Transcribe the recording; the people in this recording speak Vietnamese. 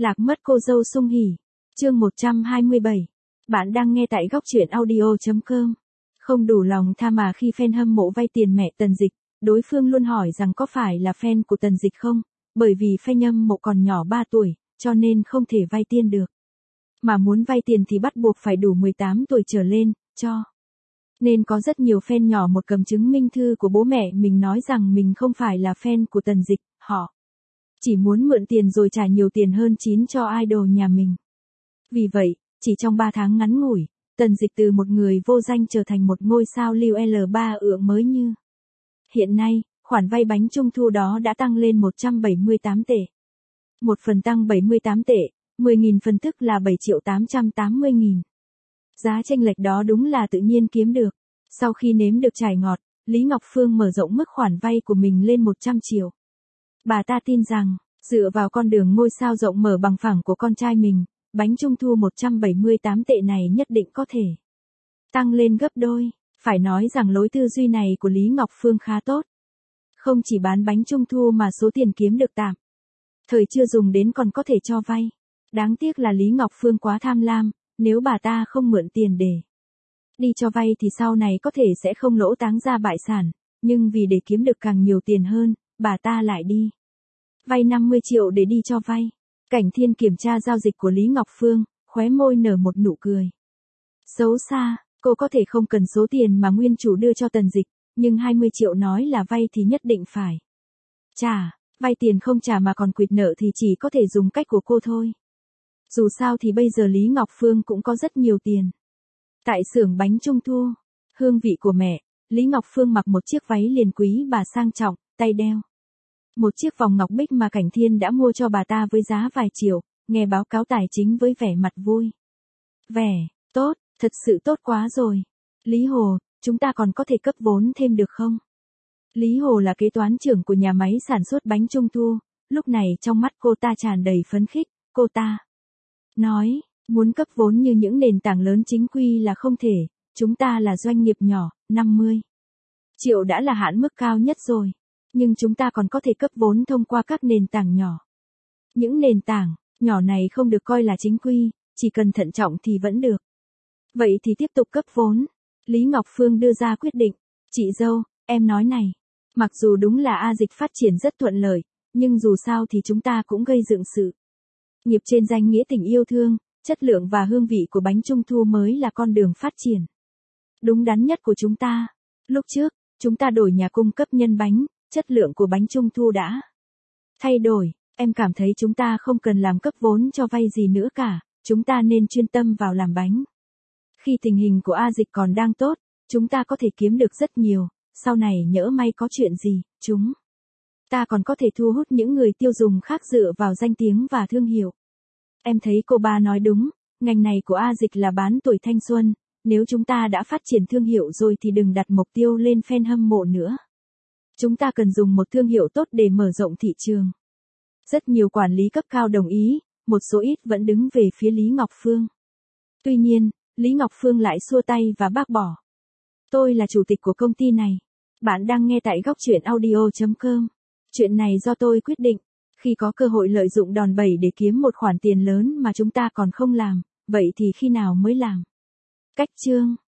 Lạc mất cô dâu sung hỉ. Chương 127. Bạn đang nghe tại góc truyện audio.com. Không đủ lòng tha mà khi fan hâm mộ vay tiền mẹ Tần Dịch, đối phương luôn hỏi rằng có phải là fan của Tần Dịch không, bởi vì fan hâm mộ còn nhỏ 3 tuổi, cho nên không thể vay tiền được. Mà muốn vay tiền thì bắt buộc phải đủ 18 tuổi trở lên, cho. Nên có rất nhiều fan nhỏ một cầm chứng minh thư của bố mẹ mình nói rằng mình không phải là fan của Tần Dịch, họ chỉ muốn mượn tiền rồi trả nhiều tiền hơn chín cho idol nhà mình. Vì vậy, chỉ trong 3 tháng ngắn ngủi, Tần Dịch từ một người vô danh trở thành một ngôi sao lưu L3 ượng mới như. Hiện nay, khoản vay bánh trung thu đó đã tăng lên 178 tệ. Một phần tăng 78 tệ, 10.000 phần tức là 7.880.000. Giá chênh lệch đó đúng là tự nhiên kiếm được. Sau khi nếm được trải ngọt, Lý Ngọc Phương mở rộng mức khoản vay của mình lên 100 triệu. Bà ta tin rằng, dựa vào con đường ngôi sao rộng mở bằng phẳng của con trai mình, bánh trung thu 178 tệ này nhất định có thể tăng lên gấp đôi. Phải nói rằng lối tư duy này của Lý Ngọc Phương khá tốt. Không chỉ bán bánh trung thu mà số tiền kiếm được tạm thời chưa dùng đến còn có thể cho vay. Đáng tiếc là Lý Ngọc Phương quá tham lam, nếu bà ta không mượn tiền để đi cho vay thì sau này có thể sẽ không lỗ táng ra bại sản, nhưng vì để kiếm được càng nhiều tiền hơn, bà ta lại đi vay 50 triệu để đi cho vay. Cảnh Thiên kiểm tra giao dịch của Lý Ngọc Phương, khóe môi nở một nụ cười xấu xa. Cô có thể không cần số tiền mà nguyên chủ đưa cho Tần Dịch, nhưng 20 triệu nói là vay thì nhất định phải trả. Vay tiền không trả mà còn quỵt nợ thì chỉ có thể dùng cách của cô thôi. Dù sao thì bây giờ Lý Ngọc Phương cũng có rất nhiều tiền. Tại xưởng bánh trung thu, hương vị của mẹ, Lý Ngọc Phương mặc một chiếc váy liền quý bà sang trọng, tay đeo một chiếc vòng ngọc bích mà Cảnh Thiên đã mua cho bà ta với giá vài triệu, nghe báo cáo tài chính với vẻ mặt vui vẻ. Tốt, thật sự tốt quá rồi. Lý Hồ, chúng ta còn có thể cấp vốn thêm được không? Lý Hồ là kế toán trưởng của nhà máy sản xuất bánh trung thu, lúc này trong mắt cô ta tràn đầy phấn khích, cô ta nói, muốn cấp vốn như những nền tảng lớn chính quy là không thể, chúng ta là doanh nghiệp nhỏ, 50 triệu đã là hạn mức cao nhất rồi, nhưng chúng ta còn có thể cấp vốn thông qua các nền tảng nhỏ. Những nền tảng nhỏ này không được coi là chính quy, chỉ cần thận trọng thì vẫn được. Vậy thì tiếp tục cấp vốn. Lý Ngọc Phương đưa ra quyết định. Chị dâu, em nói này. Mặc dù đúng là A Dịch phát triển rất thuận lợi, nhưng dù sao thì chúng ta cũng gây dựng sự nghiệp trên danh nghĩa tình yêu thương, chất lượng và hương vị của bánh trung thu mới là con đường phát triển đúng đắn nhất của chúng ta. Lúc trước, chúng ta đổi nhà cung cấp nhân bánh, chất lượng của bánh trung thu đã thay đổi. Em cảm thấy chúng ta không cần làm cấp vốn cho vay gì nữa cả, chúng ta nên chuyên tâm vào làm bánh. Khi tình hình của A Dịch còn đang tốt, chúng ta có thể kiếm được rất nhiều, sau này nhỡ may có chuyện gì, chúng ta còn có thể thu hút những người tiêu dùng khác dựa vào danh tiếng và thương hiệu. Em thấy cô ba nói đúng, ngành này của A Dịch là bán tuổi thanh xuân, nếu chúng ta đã phát triển thương hiệu rồi thì đừng đặt mục tiêu lên fan hâm mộ nữa. Chúng ta cần dùng một thương hiệu tốt để mở rộng thị trường. Rất nhiều quản lý cấp cao đồng ý, một số ít vẫn đứng về phía Lý Ngọc Phương. Tuy nhiên, Lý Ngọc Phương lại xua tay và bác bỏ. Tôi là chủ tịch của công ty này. Bạn đang nghe tại góc truyện audio.com. Chuyện này do tôi quyết định. Khi có cơ hội lợi dụng đòn bẩy để kiếm một khoản tiền lớn mà chúng ta còn không làm, vậy thì khi nào mới làm? Cách chương